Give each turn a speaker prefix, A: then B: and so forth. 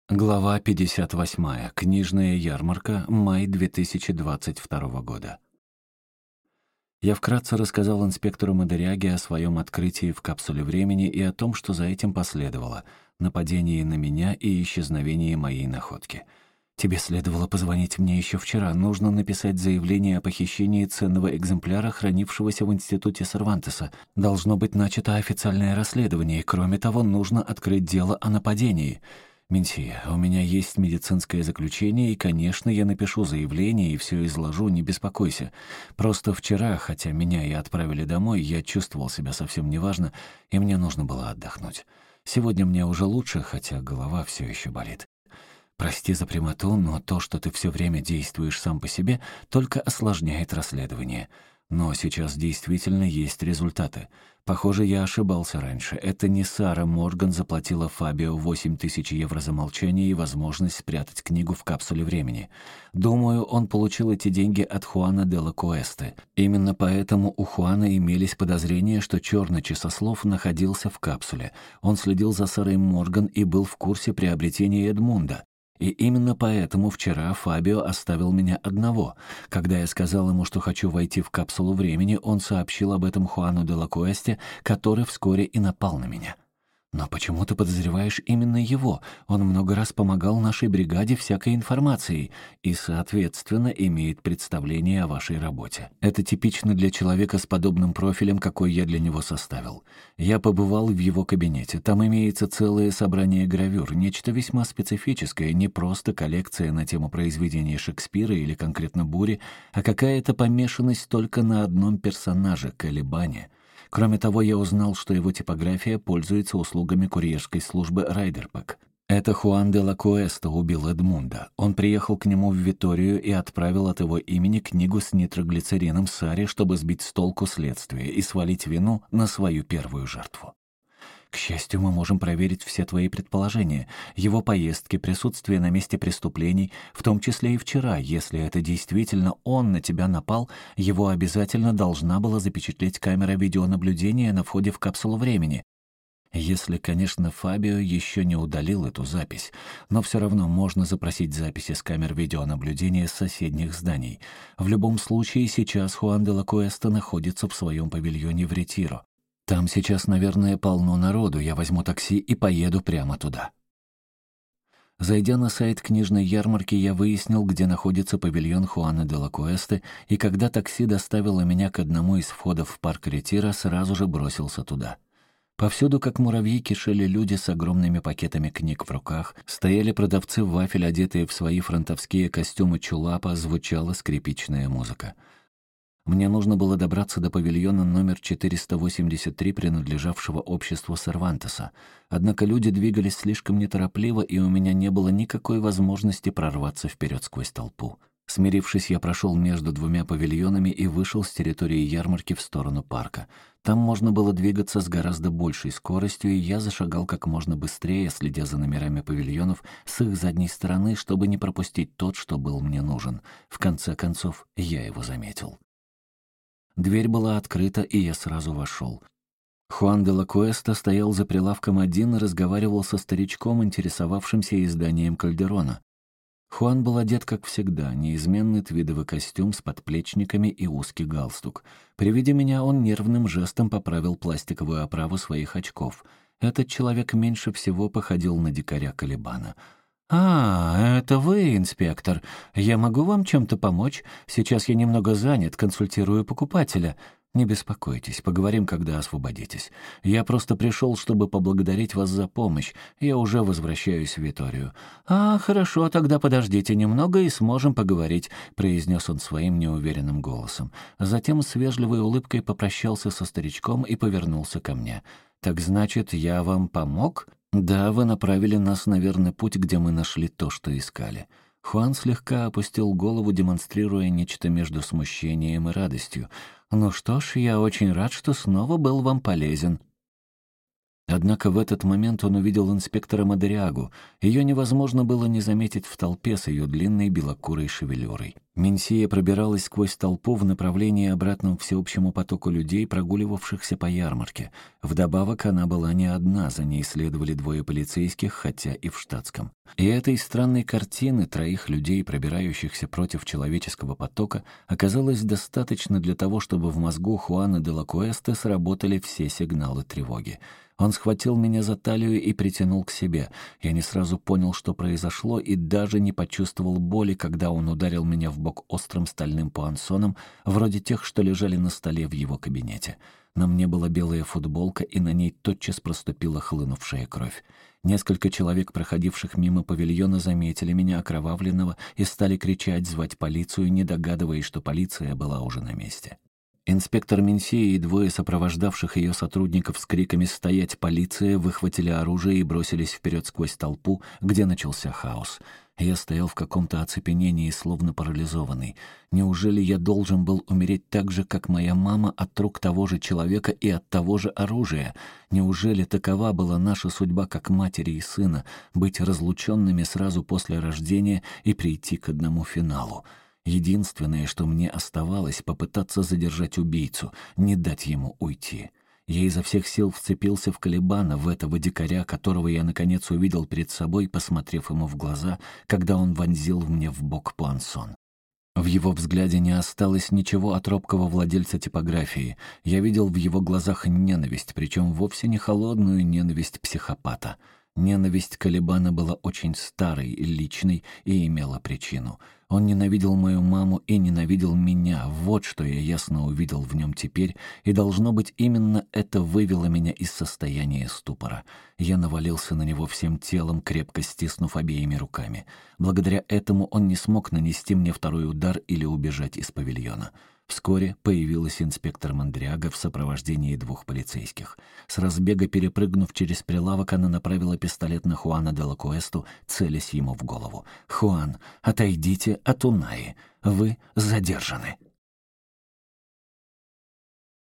A: Глава 58. Книжная ярмарка. Май 2022 года. Я вкратце рассказал инспектору Мадеряге о своем открытии в капсуле времени и о том, что за этим последовало — нападении на меня и исчезновении моей находки. «Тебе следовало позвонить мне еще вчера. Нужно написать заявление о похищении ценного экземпляра, хранившегося в институте Сервантеса. Должно быть начато официальное расследование, и, кроме того, нужно открыть дело о нападении». «Менсия, у меня есть медицинское заключение, и, конечно, я напишу заявление и все изложу, не беспокойся. Просто вчера, хотя меня и отправили домой, я чувствовал себя совсем неважно, и мне нужно было отдохнуть. Сегодня мне уже лучше, хотя голова все еще болит. Прости за прямоту, но то, что ты все время действуешь сам по себе, только осложняет расследование. Но сейчас действительно есть результаты. Похоже, я ошибался раньше. Это не Сара Морган заплатила Фабио 8000 евро за молчание и возможность спрятать книгу в капсуле времени. Думаю, он получил эти деньги от Хуана де ла Куэсте. Именно поэтому у Хуана имелись подозрения, что черный часослов находился в капсуле. Он следил за Сарой Морган и был в курсе приобретения Эдмунда. И именно поэтому вчера Фабио оставил меня одного. Когда я сказал ему, что хочу войти в капсулу времени, он сообщил об этом Хуану де ла Куэсте, который вскоре и напал на меня. Но почему ты подозреваешь именно его? Он много раз помогал нашей бригаде всякой информацией и, соответственно, имеет представление о вашей работе. Это типично для человека с подобным профилем, какой я для него составил. Я побывал в его кабинете. Там имеется целое собрание гравюр, нечто весьма специфическое, не просто коллекция на тему произведения Шекспира или конкретно Бури, а какая-то помешанность только на одном персонаже — Калибане. Кроме того, я узнал, что его типография пользуется услугами курьерской службы Райдерпак. Это Хуан де ла Куэста убил Эдмунда. Он приехал к нему в Виторию и отправил от его имени книгу с нитроглицерином Саре, чтобы сбить с толку следствие и свалить вину на свою первую жертву. К счастью, мы можем проверить все твои предположения, его поездки, присутствие на месте преступлений, в том числе и вчера. Если это действительно он на тебя напал, его обязательно должна была запечатлеть камера видеонаблюдения на входе в капсулу времени. Если, конечно, Фабио еще не удалил эту запись, но все равно можно запросить записи с камер видеонаблюдения с соседних зданий. В любом случае, сейчас Хуан де ла Куэста находится в своем павильоне в Ретиро. Там сейчас, наверное, полно народу, я возьму такси и поеду прямо туда. Зайдя на сайт книжной ярмарки, я выяснил, где находится павильон Хуана де ла Куэсте, и когда такси доставило меня к одному из входов в парк Ретиро, сразу же бросился туда. Повсюду, как муравьи, кишели люди с огромными пакетами книг в руках, стояли продавцы вафель, одетые в свои фронтовские костюмы чулапа, звучала скрипичная музыка. Мне нужно было добраться до павильона номер 483, принадлежавшего обществу Сервантеса. Однако люди двигались слишком неторопливо, и у меня не было никакой возможности прорваться вперед сквозь толпу. Смирившись, я прошел между двумя павильонами и вышел с территории ярмарки в сторону парка. Там можно было двигаться с гораздо большей скоростью, и я зашагал как можно быстрее, следя за номерами павильонов с их задней стороны, чтобы не пропустить тот, что был мне нужен. В конце концов, я его заметил. Дверь была открыта, и я сразу вошел. Хуан де ла Куэста стоял за прилавком один и разговаривал со старичком, интересовавшимся изданием Кальдерона. Хуан был одет, как всегда, неизменный твидовый костюм с подплечниками и узкий галстук. При виде меня он нервным жестом поправил пластиковую оправу своих очков. Этот человек меньше всего походил на дикаря Калибана. Это вы, инспектор. Я могу вам чем-то помочь? Сейчас я немного занят, консультирую покупателя. Не беспокойтесь, поговорим, когда освободитесь. Я просто пришел, чтобы поблагодарить вас за помощь. Я уже возвращаюсь в Виторию». Хорошо, тогда подождите немного и сможем поговорить», — произнес он своим неуверенным голосом. Затем с вежливой улыбкой попрощался со старичком и повернулся ко мне. «Так значит, я вам помог?» «Да, вы направили нас на верный путь, где мы нашли то, что искали». Хуан слегка опустил голову, демонстрируя нечто между смущением и радостью. «Ну что ж, я очень рад, что снова был вам полезен». Однако в этот момент он увидел инспектора Мадерягу. Ее невозможно было не заметить в толпе с ее длинной белокурой шевелюрой. Менсия пробиралась сквозь толпу в направлении обратном всеобщему потоку людей, прогуливавшихся по ярмарке. Вдобавок, она была не одна, за ней следовали двое полицейских, хотя и в штатском. И этой странной картины троих людей, пробирающихся против человеческого потока, оказалось достаточно для того, чтобы в мозгу Хуана де ла Куэста сработали все сигналы тревоги. Он схватил меня за талию и притянул к себе. Я не сразу понял, что произошло, и даже не почувствовал боли, когда он ударил меня в бок острым стальным пуансоном, вроде тех, что лежали на столе в его кабинете. На мне была белая футболка, и на ней тотчас проступила хлынувшая кровь. Несколько человек, проходивших мимо павильона, заметили меня окровавленного и стали кричать, звать полицию, не догадываясь, что полиция была уже на месте. Инспектор Менсия и двое сопровождавших ее сотрудников с криками «Стоять, полиция!» выхватили оружие и бросились вперед сквозь толпу, где начался хаос. Я стоял в каком-то оцепенении, словно парализованный. Неужели я должен был умереть так же, как моя мама, от рук того же человека и от того же оружия? Неужели такова была наша судьба как матери и сына — быть разлученными сразу после рождения и прийти к одному финалу? Единственное, что мне оставалось, попытаться задержать убийцу, не дать ему уйти. Я изо всех сил вцепился в Калибана, в этого дикаря, которого я наконец увидел перед собой, посмотрев ему в глаза, когда он вонзил мне в бок пуансон. В его взгляде не осталось ничего от робкого владельца типографии. Я видел в его глазах ненависть, причем вовсе не холодную ненависть психопата. Ненависть Калибана была очень старой, личной и имела причину. Он ненавидел мою маму и ненавидел меня. Вот что я ясно увидел в нем теперь, и, должно быть, именно это вывело меня из состояния ступора. Я навалился на него всем телом, крепко стиснув обеими руками. Благодаря этому он не смог нанести мне второй удар или убежать из павильона. Вскоре появилась инспектор Мандриага в сопровождении двух полицейских. С разбега перепрыгнув через прилавок, она направила пистолет на Хуана де ла Куэсту, целясь ему в голову. «Хуан, отойдите от Унаи. Вы задержаны».